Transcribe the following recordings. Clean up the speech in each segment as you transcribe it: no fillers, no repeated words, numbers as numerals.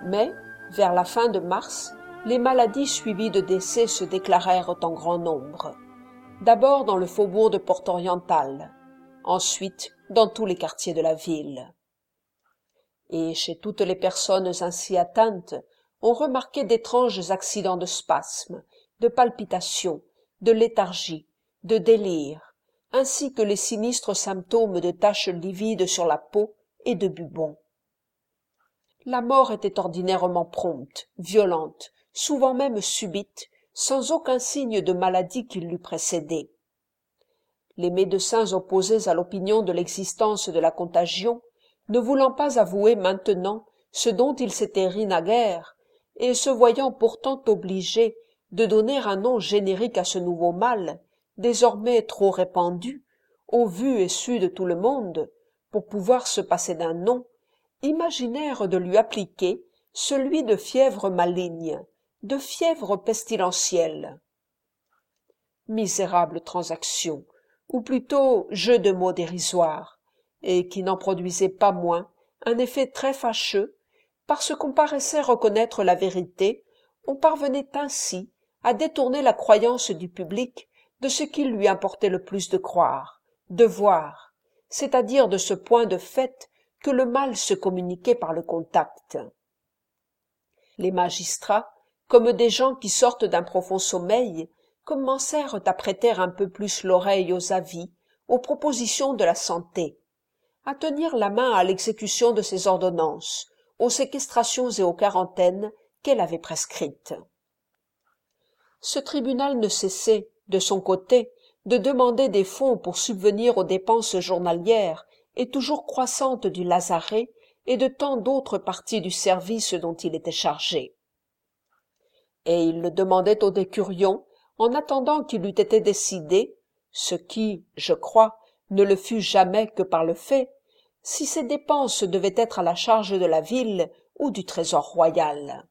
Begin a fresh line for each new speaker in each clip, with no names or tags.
Mais, vers la fin de mars, les maladies suivies de décès se déclarèrent en grand nombre. D'abord dans le faubourg de Port-Oriental, ensuite dans tous les quartiers de la ville. Et chez toutes les personnes ainsi atteintes, on remarquait d'étranges accidents de spasmes, de palpitations, de léthargie, de délire, ainsi que les sinistres symptômes de taches livides sur la peau et de bubons. La mort était ordinairement prompte, violente, souvent même subite, sans aucun signe de maladie qui l'eût précédée. Les médecins opposés à l'opinion de l'existence de la contagion, ne voulant pas avouer maintenant ce dont ils s'étaient ris naguère, et se voyant pourtant obligés de donner un nom générique à ce nouveau mal, désormais trop répandu, au vu et su de tout le monde, pour pouvoir se passer d'un nom, imaginèrent de lui appliquer celui de fièvre maligne, de fièvre pestilentielle. Misérable transaction, ou plutôt jeu de mots dérisoire, et qui n'en produisait pas moins un effet très fâcheux, parce qu'on paraissait reconnaître la vérité, on parvenait ainsi à détourner la croyance du public de ce qu'il lui importait le plus de croire, de voir, c'est-à-dire de ce point de fait que le mal se communiquait par le contact. Les magistrats, comme des gens qui sortent d'un profond sommeil, commencèrent à prêter un peu plus l'oreille aux avis, aux propositions de la santé, à tenir la main à l'exécution de ses ordonnances, aux séquestrations et aux quarantaines qu'elle avait prescrites. Ce tribunal ne cessait, de son côté, de demander des fonds pour subvenir aux dépenses journalières et toujours croissantes du lazaret et de tant d'autres parties du service dont il était chargé. Et il le demandait au décurion en attendant qu'il eût été décidé, ce qui, je crois, ne le fut jamais que par le fait, si ces dépenses devaient être à la charge de la ville ou du trésor royal.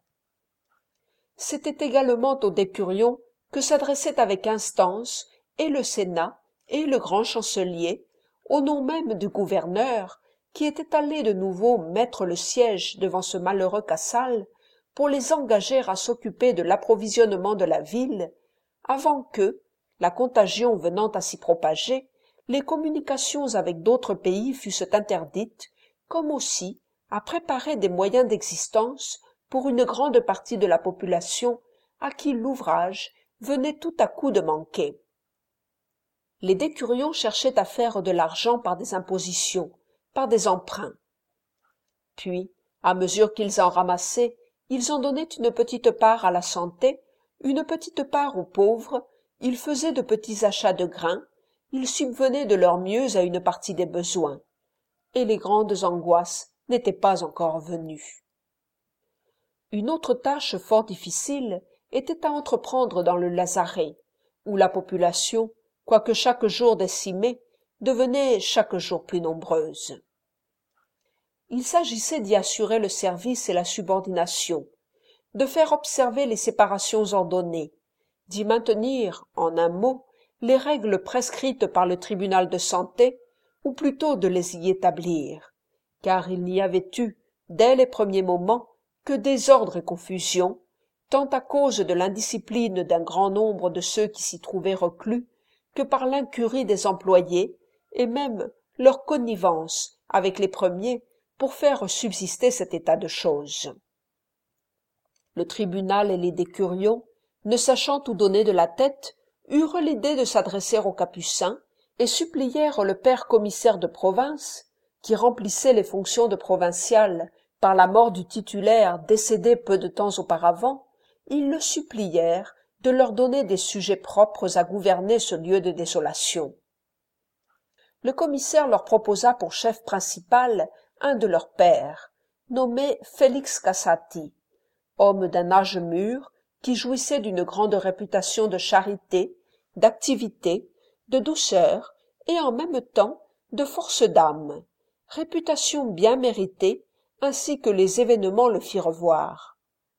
C'était également au décurion que s'adressaient avec instance et le Sénat et le grand chancelier, au nom même du gouverneur, qui était allé de nouveau mettre le siège devant ce malheureux Cassal pour les engager à s'occuper de l'approvisionnement de la ville, avant que, la contagion venant à s'y propager, les communications avec d'autres pays fussent interdites, comme aussi à préparer des moyens d'existence pour une grande partie de la population à qui l'ouvrage venait tout à coup de manquer. Les décurions cherchaient à faire de l'argent par des impositions, par des emprunts. Puis, à mesure qu'ils en ramassaient, ils en donnaient une petite part à la santé, une petite part aux pauvres, ils faisaient de petits achats de grains, ils subvenaient de leur mieux à une partie des besoins. Et les grandes angoisses n'étaient pas encore venues. Une autre tâche fort difficile était à entreprendre dans le lazaret, où la population, quoique chaque jour décimée, devenait chaque jour plus nombreuse. Il s'agissait d'y assurer le service et la subordination, de faire observer les séparations ordonnées, d'y maintenir, en un mot, les règles prescrites par le tribunal de santé, ou plutôt de les y établir, car il n'y avait eu, dès les premiers moments, que désordre et confusion, tant à cause de l'indiscipline d'un grand nombre de ceux qui s'y trouvaient reclus, que par l'incurie des employés, et même leur connivence avec les premiers pour faire subsister cet état de choses. Le tribunal et les décurions, ne sachant où donner de la tête, eurent l'idée de s'adresser aux capucins et supplièrent le père commissaire de province, qui remplissait les fonctions de provincial par la mort du titulaire décédé peu de temps auparavant, ils le supplièrent de leur donner des sujets propres à gouverner ce lieu de désolation. Le commissaire leur proposa pour chef principal un de leurs pères, nommé Félix Cassati, homme d'un âge mûr, qui jouissait d'une grande réputation de charité, d'activité, de douceur et en même temps de force d'âme, réputation bien méritée, ainsi que les événements le firent voir.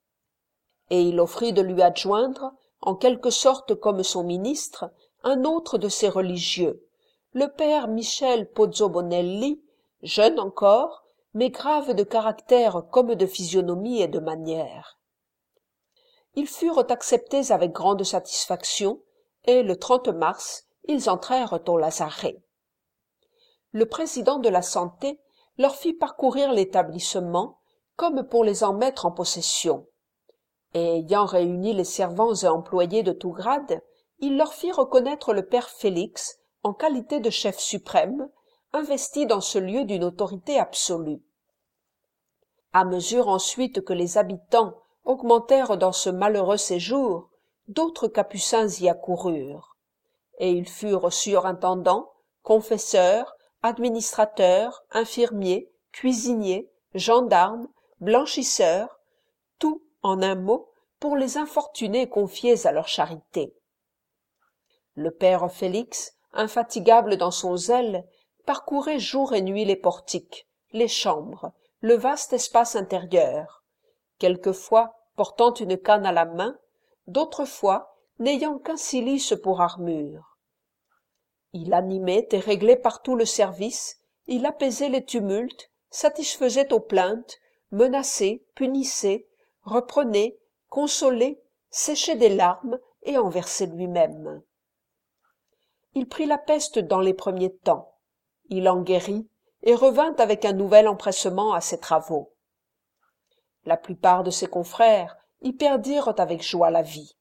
Et il offrit de lui adjoindre, en quelque sorte comme son ministre, un autre de ses religieux, le père Michel Pozzobonelli, jeune encore, mais graves de caractère comme de physionomie et de manières. Ils furent acceptés avec grande satisfaction, et le 30 mars, ils entrèrent au lazaret. Le président de la Santé leur fit parcourir l'établissement, comme pour les en mettre en possession. Et ayant réuni les servants et employés de tout grade, il leur fit reconnaître le père Félix en qualité de chef suprême, investi dans ce lieu d'une autorité absolue. À mesure ensuite que les habitants augmentèrent dans ce malheureux séjour, d'autres capucins y accoururent, et ils furent surintendants, confesseurs, administrateurs, infirmiers, cuisiniers, gendarmes, blanchisseurs, tout, en un mot, pour les infortunés confiés à leur charité. Le père Félix, infatigable dans son zèle, parcourait jour et nuit les portiques, les chambres, le vaste espace intérieur, quelquefois portant une canne à la main, d'autres fois n'ayant qu'un cilice pour armure. Il animait et réglait partout le service, il apaisait les tumultes, satisfaisait aux plaintes, menaçait, punissait, reprenait, consolait, séchait des larmes et en versait lui-même. Il prit la peste dans les premiers temps. Il en guérit et revint avec un nouvel empressement à ses travaux. La plupart de ses confrères y perdirent avec joie la vie.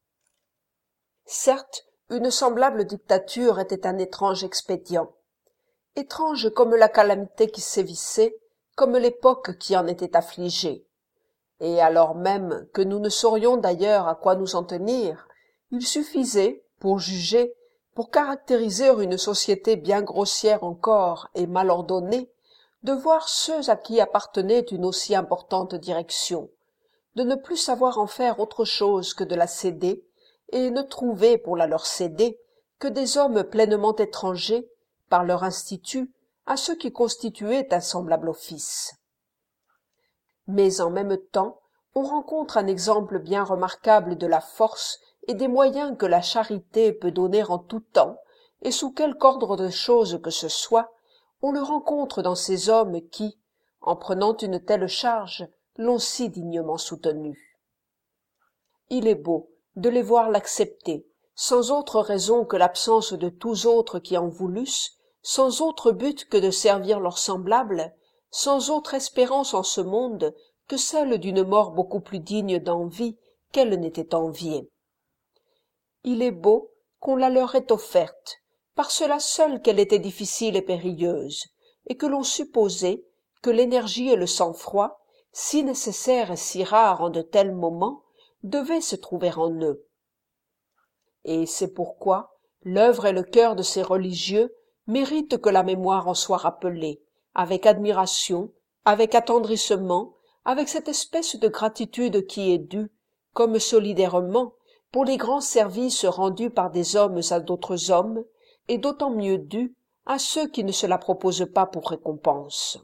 Certes, une semblable dictature était un étrange expédient. Étrange comme la calamité qui sévissait, comme l'époque qui en était affligée. Et alors même que nous ne saurions d'ailleurs à quoi nous en tenir, il suffisait, pour juger, pour caractériser une société bien grossière encore et mal ordonnée, de voir ceux à qui appartenait une aussi importante direction, de ne plus savoir en faire autre chose que de la céder, et ne trouver pour la leur céder que des hommes pleinement étrangers, par leur institut, à ceux qui constituaient un semblable office. Mais en même temps, on rencontre un exemple bien remarquable de la force et des moyens que la charité peut donner en tout temps, et sous quelque ordre de choses que ce soit, on le rencontre dans ces hommes qui, en prenant une telle charge, l'ont si dignement soutenue. Il est beau de les voir l'accepter, sans autre raison que l'absence de tous autres qui en voulussent, sans autre but que de servir leurs semblables, sans autre espérance en ce monde que celle d'une mort beaucoup plus digne d'envie qu'elle n'était enviée. Il est beau qu'on la leur ait offerte, par cela seul qu'elle était difficile et périlleuse, et que l'on supposait que l'énergie et le sang-froid, si nécessaires et si rares en de tels moments, devaient se trouver en eux. Et c'est pourquoi l'œuvre et le cœur de ces religieux méritent que la mémoire en soit rappelée, avec admiration, avec attendrissement, avec cette espèce de gratitude qui est due, comme solidairement, pour les grands services rendus par des hommes à d'autres hommes, et d'autant mieux due à ceux qui ne se la proposent pas pour récompense.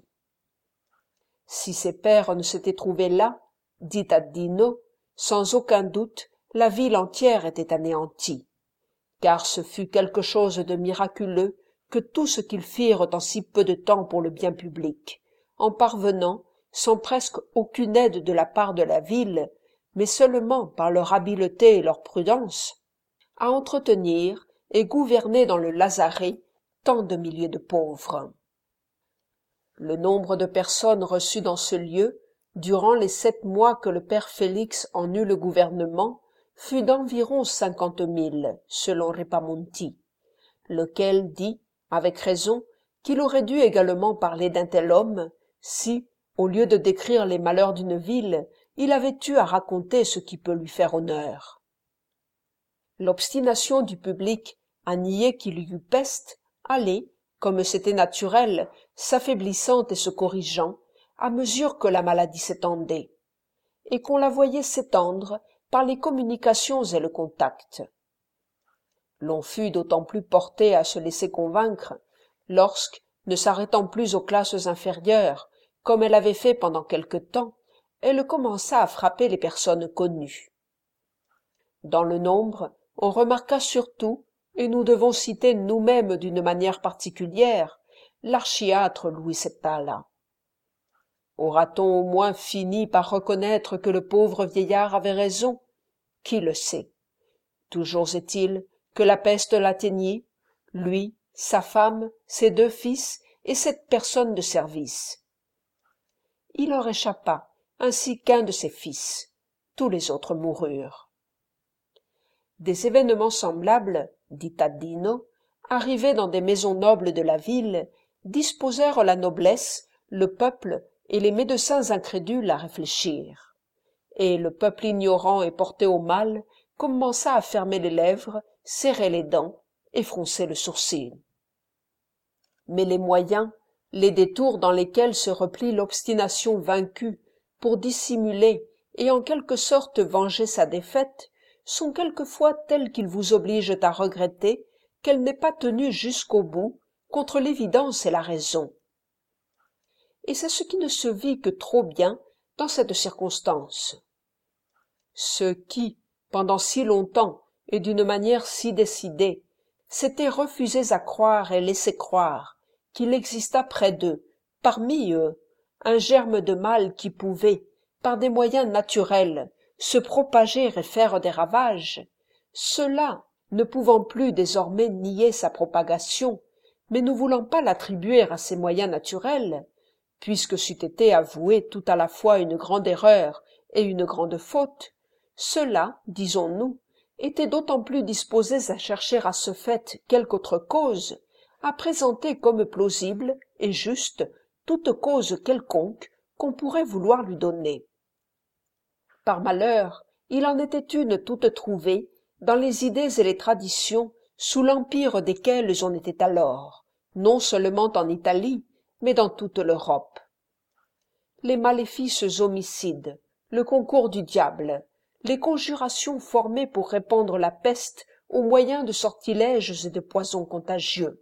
Si ces pères ne s'étaient trouvés là, dit Addino, sans aucun doute la ville entière était anéantie, car ce fut quelque chose de miraculeux que tout ce qu'ils firent en si peu de temps pour le bien public, en parvenant, sans presque aucune aide de la part de la ville, mais seulement par leur habileté et leur prudence, à entretenir et gouverner dans le lazaret tant de milliers de pauvres. Le nombre de personnes reçues dans ce lieu, durant les 7 mois que le père Félix en eut le gouvernement, fut d'environ 50 000, selon Ripamonti, lequel dit, avec raison, qu'il aurait dû également parler d'un tel homme, si, au lieu de décrire les malheurs d'une ville, il avait eu à raconter ce qui peut lui faire honneur. L'obstination du public à nier qu'il y eut peste allait, comme c'était naturel, s'affaiblissant et se corrigeant, à mesure que la maladie s'étendait, et qu'on la voyait s'étendre par les communications et le contact. L'on fut d'autant plus porté à se laisser convaincre, lorsque, ne s'arrêtant plus aux classes inférieures, comme elle avait fait pendant quelque temps, elle commença à frapper les personnes connues. Dans le nombre, on remarqua surtout, et nous devons citer nous-mêmes d'une manière particulière, l'archiâtre Louis Settala. Aura-t-on au moins fini par reconnaître que le pauvre vieillard avait raison? Qui le sait? Toujours est-il que la peste l'atteignit, lui, sa femme, ses 2 fils et 7 personnes de service. Il en réchappa, ainsi qu'un de ses fils. Tous les autres moururent. Des événements semblables, dit Taddino, arrivés dans des maisons nobles de la ville, disposèrent la noblesse, le peuple et les médecins incrédules à réfléchir. Et le peuple ignorant et porté au mal commença à fermer les lèvres, serrer les dents et froncer le sourcil. Mais les moyens, les détours dans lesquels se replie l'obstination vaincue pour dissimuler et en quelque sorte venger sa défaite, sont quelquefois tels qu'ils vous obligent à regretter qu'elle n'ait pas tenu jusqu'au bout contre l'évidence et la raison. Et c'est ce qui ne se vit que trop bien dans cette circonstance. Ceux qui, pendant si longtemps et d'une manière si décidée, s'étaient refusés à croire et laisser croire qu'il exista près d'eux, parmi eux, un germe de mal qui pouvait, par des moyens naturels, se propager et faire des ravages, ceux-là, ne pouvant plus désormais nier sa propagation, mais ne voulant pas l'attribuer à ces moyens naturels, puisque c'eût été avouer tout à la fois une grande erreur et une grande faute, ceux-là, disons-nous, étaient d'autant plus disposés à chercher à ce fait quelque autre cause, à présenter comme plausible et juste toute cause quelconque qu'on pourrait vouloir lui donner. Par malheur, il en était une toute trouvée dans les idées et les traditions sous l'empire desquelles on était alors, non seulement en Italie, mais dans toute l'Europe. Les maléfices homicides, le concours du diable, les conjurations formées pour répandre la peste au moyen de sortilèges et de poisons contagieux.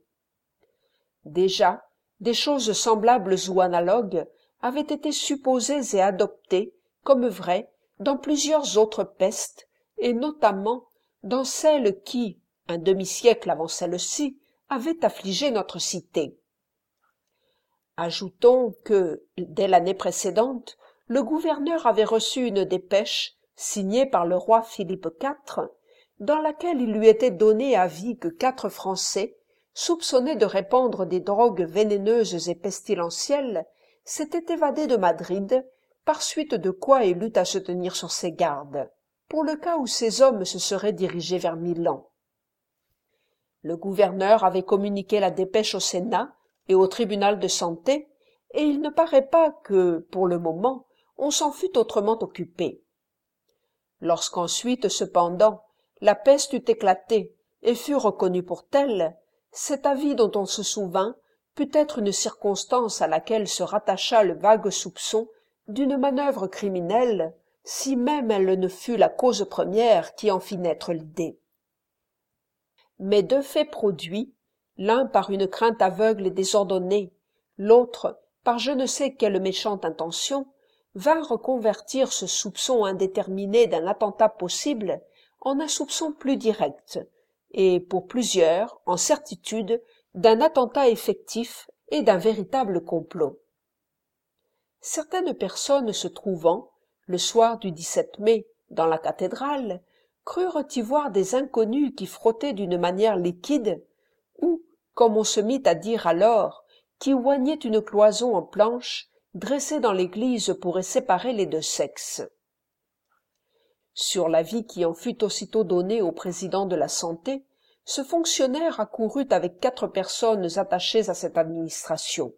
Déjà, des choses semblables ou analogues avaient été supposées et adoptées comme vraies dans plusieurs autres pestes, et notamment dans celle qui, un demi-siècle avant celle-ci, avait affligé notre cité. Ajoutons que, dès l'année précédente, le gouverneur avait reçu une dépêche, signée par le roi Philippe IV, dans laquelle il lui était donné avis que 4 Français, soupçonnés de répandre des drogues vénéneuses et pestilentielles, s'étaient évadés de Madrid, par suite de quoi il eut à se tenir sur ses gardes, pour le cas où ces hommes se seraient dirigés vers Milan. Le gouverneur avait communiqué la dépêche au Sénat et au tribunal de santé, et il ne paraît pas que, pour le moment, on s'en fût autrement occupé. Lorsqu'ensuite, cependant, la peste eut éclaté et fut reconnue pour telle, cet avis dont on se souvint put être une circonstance à laquelle se rattacha le vague soupçon d'une manœuvre criminelle, si même elle ne fut la cause première qui en fit naître l'idée. Mais 2 faits produits, l'un par une crainte aveugle et désordonnée, l'autre par je ne sais quelle méchante intention, vinrent convertir ce soupçon indéterminé d'un attentat possible en un soupçon plus direct, et pour plusieurs, en certitude, d'un attentat effectif et d'un véritable complot. Certaines personnes se trouvant, le soir du 17 mai, dans la cathédrale, crurent y voir des inconnus qui frottaient d'une manière liquide, ou, comme on se mit à dire alors, qui oignaient une cloison en planche dressée dans l'église pour y séparer les 2 sexes. Sur l'avis qui en fut aussitôt donné au président de la santé, ce fonctionnaire accourut avec 4 personnes attachées à cette administration.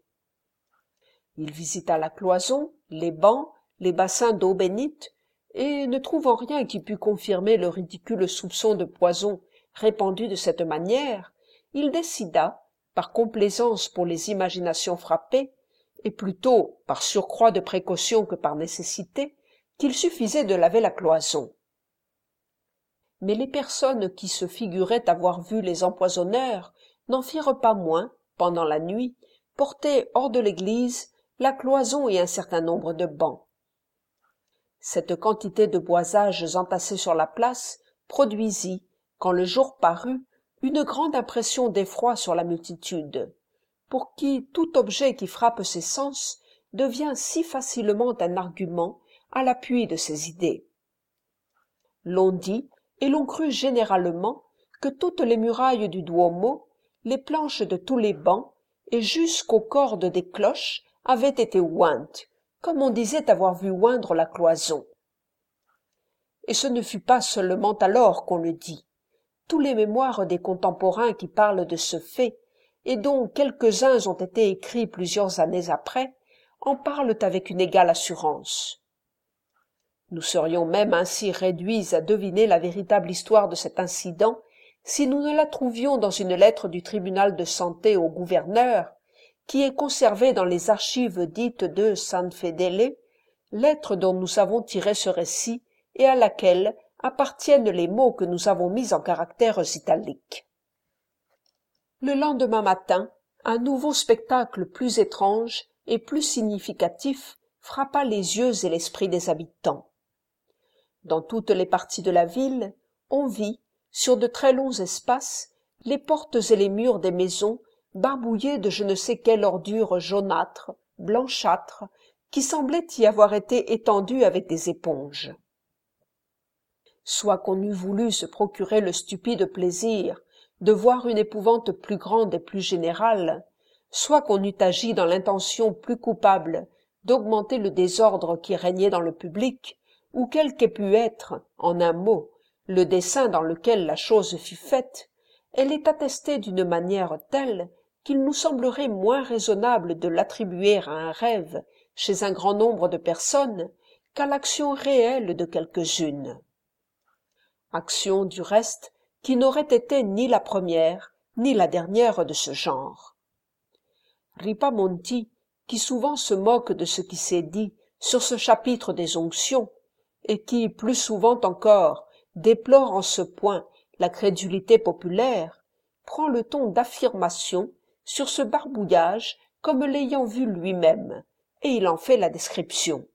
Il visita la cloison, les bancs, les bassins d'eau bénite, et, ne trouvant rien qui pût confirmer le ridicule soupçon de poison répandu de cette manière, il décida, par complaisance pour les imaginations frappées, et plutôt par surcroît de précaution que par nécessité, qu'il suffisait de laver la cloison. Mais les personnes qui se figuraient avoir vu les empoisonneurs n'en firent pas moins, pendant la nuit, porter hors de l'église la cloison et un certain nombre de bancs. Cette quantité de boisages entassés sur la place produisit, quand le jour parut, une grande impression d'effroi sur la multitude, pour qui tout objet qui frappe ses sens devient si facilement un argument à l'appui de ses idées. L'on dit, et l'on crut généralement, que toutes les murailles du Duomo, les planches de tous les bancs, et jusqu'aux cordes des cloches avaient été ointes, comme on disait avoir vu oindre la cloison. Et ce ne fut pas seulement alors qu'on le dit. Tous les mémoires des contemporains qui parlent de ce fait, et dont quelques-uns ont été écrits plusieurs années après, en parlent avec une égale assurance. Nous serions même ainsi réduits à deviner la véritable histoire de cet incident si nous ne la trouvions dans une lettre du tribunal de santé au gouverneur, qui est conservée dans les archives dites de San Fedele, lettre dont nous avons tiré ce récit et à laquelle appartiennent les mots que nous avons mis en caractères italiques. Le lendemain matin, un nouveau spectacle plus étrange et plus significatif frappa les yeux et l'esprit des habitants. Dans toutes les parties de la ville, on vit, sur de très longs espaces, les portes et les murs des maisons barbouillés de je ne sais quelle ordure jaunâtre, blanchâtre, qui semblait y avoir été étendue avec des éponges. Soit qu'on eût voulu se procurer le stupide plaisir de voir une épouvante plus grande et plus générale, soit qu'on eût agi dans l'intention plus coupable d'augmenter le désordre qui régnait dans le public, ou quel qu'ait pu être, en un mot, le dessein dans lequel la chose fut faite, elle est attestée d'une manière telle qu'il nous semblerait moins raisonnable de l'attribuer à un rêve chez un grand nombre de personnes qu'à l'action réelle de quelques-unes. Action, du reste, qui n'aurait été ni la première ni la dernière de ce genre. Ripamonti, qui souvent se moque de ce qui s'est dit sur ce chapitre des onctions, et qui, plus souvent encore, déplore en ce point la crédulité populaire, prend le ton d'affirmation sur ce barbouillage comme l'ayant vu lui-même, et il en fait la description.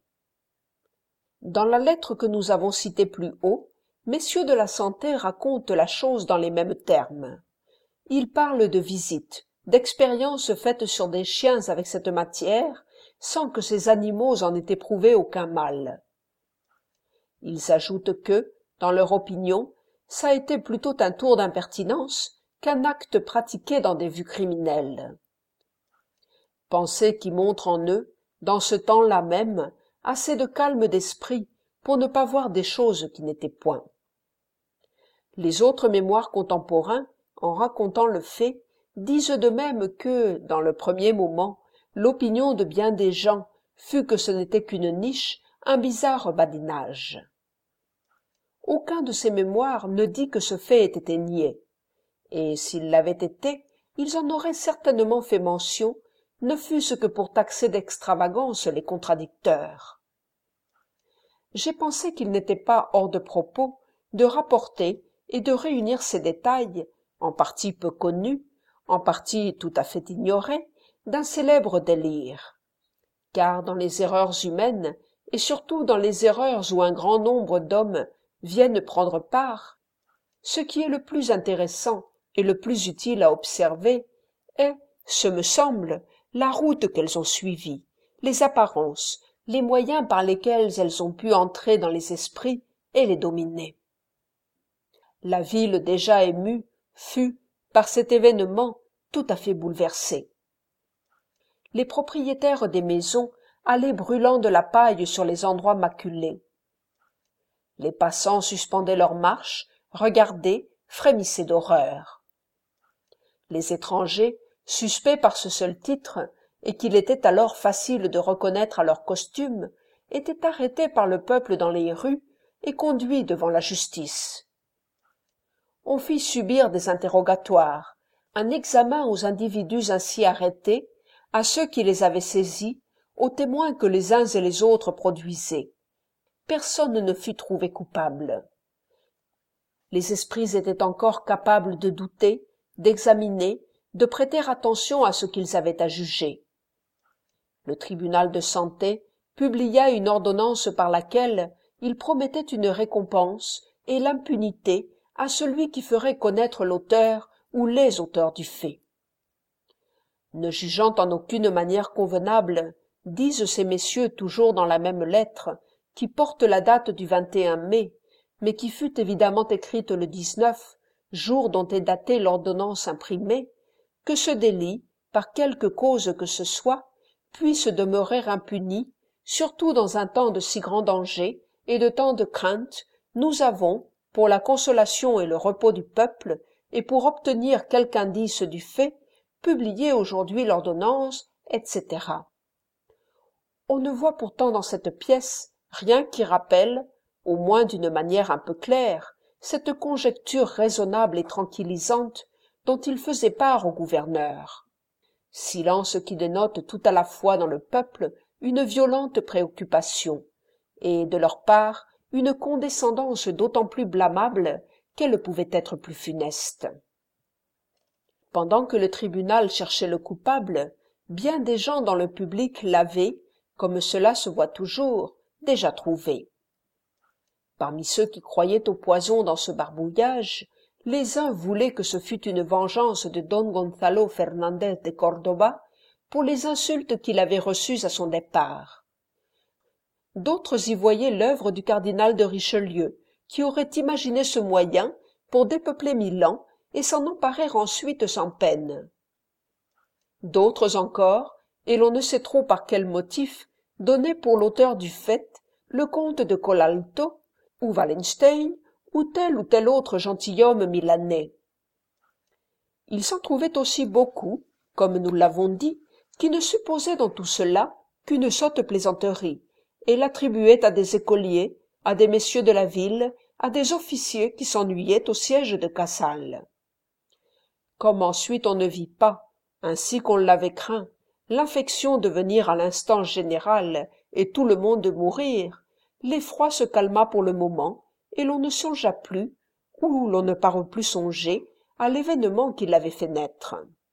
Dans la lettre que nous avons citée plus haut, messieurs de la santé racontent la chose dans les mêmes termes. Ils parlent de visites, d'expériences faites sur des chiens avec cette matière, sans que ces animaux en aient éprouvé aucun mal. Ils ajoutent que, dans leur opinion, ça a été plutôt un tour d'impertinence qu'un acte pratiqué dans des vues criminelles. Pensée qui montre en eux, dans ce temps-là même, assez de calme d'esprit pour ne pas voir des choses qui n'étaient point. Les autres mémoires contemporains, en racontant le fait, disent de même que, dans le premier moment, l'opinion de bien des gens fut que ce n'était qu'une niche, un bizarre badinage. Aucun de ces mémoires ne dit que ce fait ait été nié, et s'il l'avait été, ils en auraient certainement fait mention, ne fût-ce que pour taxer d'extravagance les contradicteurs. J'ai pensé qu'il n'était pas hors de propos de rapporter et de réunir ces détails, en partie peu connus, en partie tout à fait ignorés, d'un célèbre délire. Car dans les erreurs humaines, et surtout dans les erreurs où un grand nombre d'hommes viennent prendre part, ce qui est le plus intéressant et le plus utile à observer est, ce me semble, la route qu'elles ont suivie, les apparences, les moyens par lesquels elles ont pu entrer dans les esprits et les dominer. La ville déjà émue fut, par cet événement, tout à fait bouleversée. Les propriétaires des maisons allaient brûlant de la paille sur les endroits maculés. Les passants suspendaient leur marche, regardaient, frémissaient d'horreur. Les étrangers, suspects par ce seul titre, et qu'il était alors facile de reconnaître à leur costume, étaient arrêtés par le peuple dans les rues et conduits devant la justice. On fit subir des interrogatoires, un examen aux individus ainsi arrêtés, à ceux qui les avaient saisis, aux témoins que les uns et les autres produisaient. Personne ne fut trouvé coupable. Les esprits étaient encore capables de douter, d'examiner, de prêter attention à ce qu'ils avaient à juger. Le tribunal de santé publia une ordonnance par laquelle il promettait une récompense et l'impunité à celui qui ferait connaître l'auteur ou les auteurs du fait. Ne jugeant en aucune manière convenable disent ces messieurs toujours dans la même lettre, qui porte la date du 21 mai, mais qui fut évidemment écrite le 19, jour dont est datée l'ordonnance imprimée, que ce délit, par quelque cause que ce soit, puisse demeurer impuni, surtout dans un temps de si grand danger et de tant de crainte, nous avons, pour la consolation et le repos du peuple, et pour obtenir quelque indice du fait, publié aujourd'hui l'ordonnance, etc. On ne voit pourtant dans cette pièce rien qui rappelle, au moins d'une manière un peu claire, cette conjecture raisonnable et tranquillisante dont il faisait part au gouverneur. Silence qui dénote tout à la fois dans le peuple une violente préoccupation, et de leur part une condescendance d'autant plus blâmable qu'elle pouvait être plus funeste. Pendant que le tribunal cherchait le coupable, bien des gens dans le public l'avaient, comme cela se voit toujours, déjà trouvé. Parmi ceux qui croyaient au poison dans ce barbouillage, les uns voulaient que ce fût une vengeance de Don Gonzalo Fernandez de Cordoba pour les insultes qu'il avait reçues à son départ. D'autres y voyaient l'œuvre du cardinal de Richelieu, qui aurait imaginé ce moyen pour dépeupler Milan et s'en emparer ensuite sans peine. D'autres encore, et l'on ne sait trop par quel motif, donnaient pour l'auteur du fait le comte de Colalto, ou Wallenstein, ou tel autre gentilhomme milanais. Il s'en trouvait aussi beaucoup, comme nous l'avons dit, qui ne supposaient dans tout cela qu'une sotte plaisanterie, et l'attribuaient à des écoliers, à des messieurs de la ville, à des officiers qui s'ennuyaient au siège de Casale. Comme ensuite on ne vit pas, ainsi qu'on l'avait craint, l'infection devenir à l'instant générale et tout le monde mourir, l'effroi se calma pour le moment, et l'on ne songea plus, ou l'on ne parut plus songer, à l'événement qui l'avait fait naître.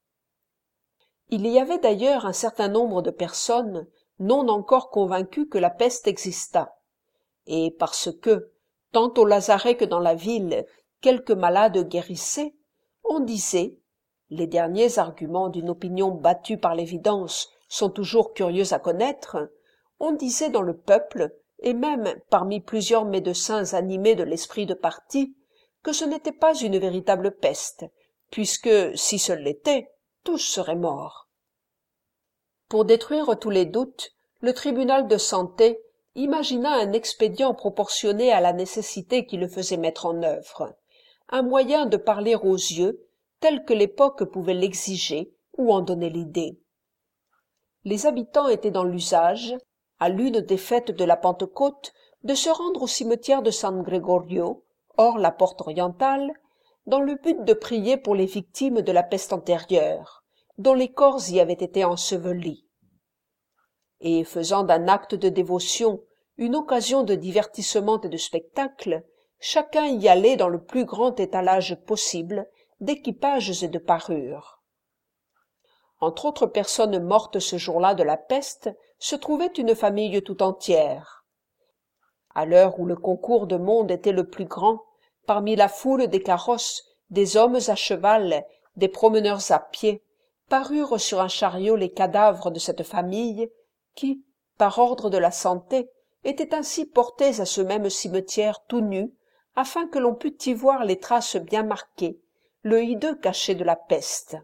Il y avait d'ailleurs un certain nombre de personnes non encore convaincues que la peste existât, et parce que, tant au lazaret que dans la ville, quelques malades guérissaient, on disait, les derniers arguments d'une opinion battue par l'évidence sont toujours curieux à connaître, on disait dans le peuple, et même parmi plusieurs médecins animés de l'esprit de parti, que ce n'était pas une véritable peste, puisque, si ce l'était, tous seraient morts. Pour détruire tous les doutes, le tribunal de santé imagina un expédient proportionné à la nécessité qui le faisait mettre en œuvre, un moyen de parler aux yeux, tel que l'époque pouvait l'exiger ou en donner l'idée. Les habitants étaient dans l'usage, à l'une des fêtes de la Pentecôte, de se rendre au cimetière de San Gregorio, hors la porte orientale, dans le but de prier pour les victimes de la peste antérieure, dont les corps y avaient été ensevelis. Et faisant d'un acte de dévotion une occasion de divertissement et de spectacle, chacun y allait dans le plus grand étalage possible d'équipages et de parures. Entre autres personnes mortes ce jour-là de la peste, se trouvait une famille tout entière. À l'heure où le concours de monde était le plus grand, parmi la foule des carrosses, des hommes à cheval, des promeneurs à pied, parurent sur un chariot les cadavres de cette famille qui, par ordre de la santé, étaient ainsi portés à ce même cimetière tout nus, afin que l'on pût y voir les traces bien marquées, le hideux cachet de la peste.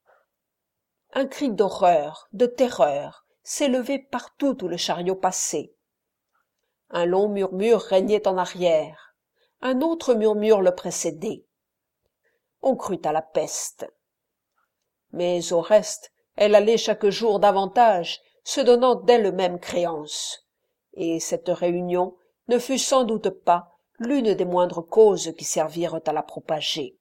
Un cri d'horreur, de terreur, s'élevait partout où le chariot passait. Un long murmure régnait en arrière, un autre murmure le précédait. On crut à la peste. Mais au reste, elle allait chaque jour davantage, se donnant d'elle-même créance. Et cette réunion ne fut sans doute pas l'une des moindres causes qui servirent à la propager.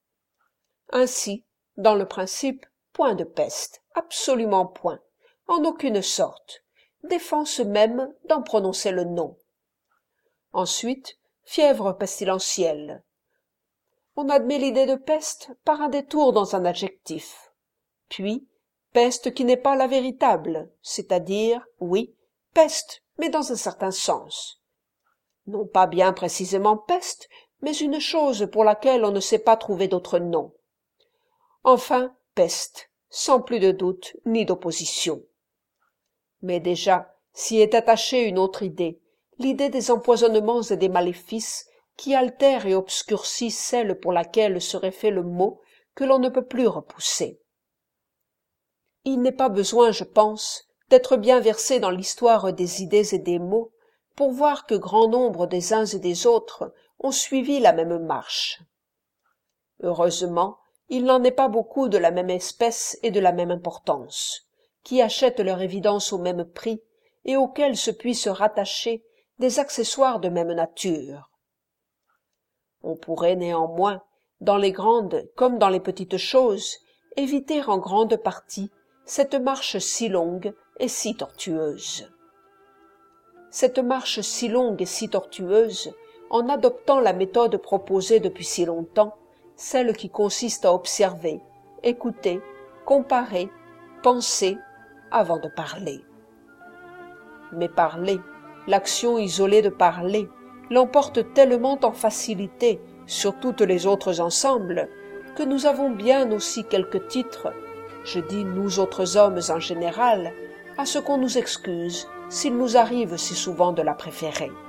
Ainsi, dans le principe, point de peste, absolument point, en aucune sorte, défense même d'en prononcer le nom. Ensuite, fièvre pestilentielle. On admet l'idée de peste par un détour dans un adjectif. Puis, peste qui n'est pas la véritable, c'est-à-dire, oui, peste, mais dans un certain sens. Non pas bien précisément peste, mais une chose pour laquelle on ne sait pas trouver d'autre nom. Enfin, peste, sans plus de doute ni d'opposition. Mais déjà s'y est attachée une autre idée, l'idée des empoisonnements et des maléfices qui altère et obscurcit celle pour laquelle serait fait le mot que l'on ne peut plus repousser. Il n'est pas besoin, je pense, d'être bien versé dans l'histoire des idées et des mots pour voir que grand nombre des uns et des autres ont suivi la même marche. Heureusement, il n'en est pas beaucoup de la même espèce et de la même importance, qui achètent leur évidence au même prix et auxquels se puissent rattacher des accessoires de même nature. On pourrait néanmoins, dans les grandes comme dans les petites choses, éviter en grande partie cette marche si longue et si tortueuse. Cette marche si longue et si tortueuse, en adoptant la méthode proposée depuis si longtemps, celle qui consiste à observer, écouter, comparer, penser, avant de parler. Mais parler, l'action isolée de parler, l'emporte tellement en facilité sur toutes les autres ensemble, que nous avons bien aussi quelques titres, je dis nous autres hommes en général, à ce qu'on nous excuse s'il nous arrive si souvent de la préférer.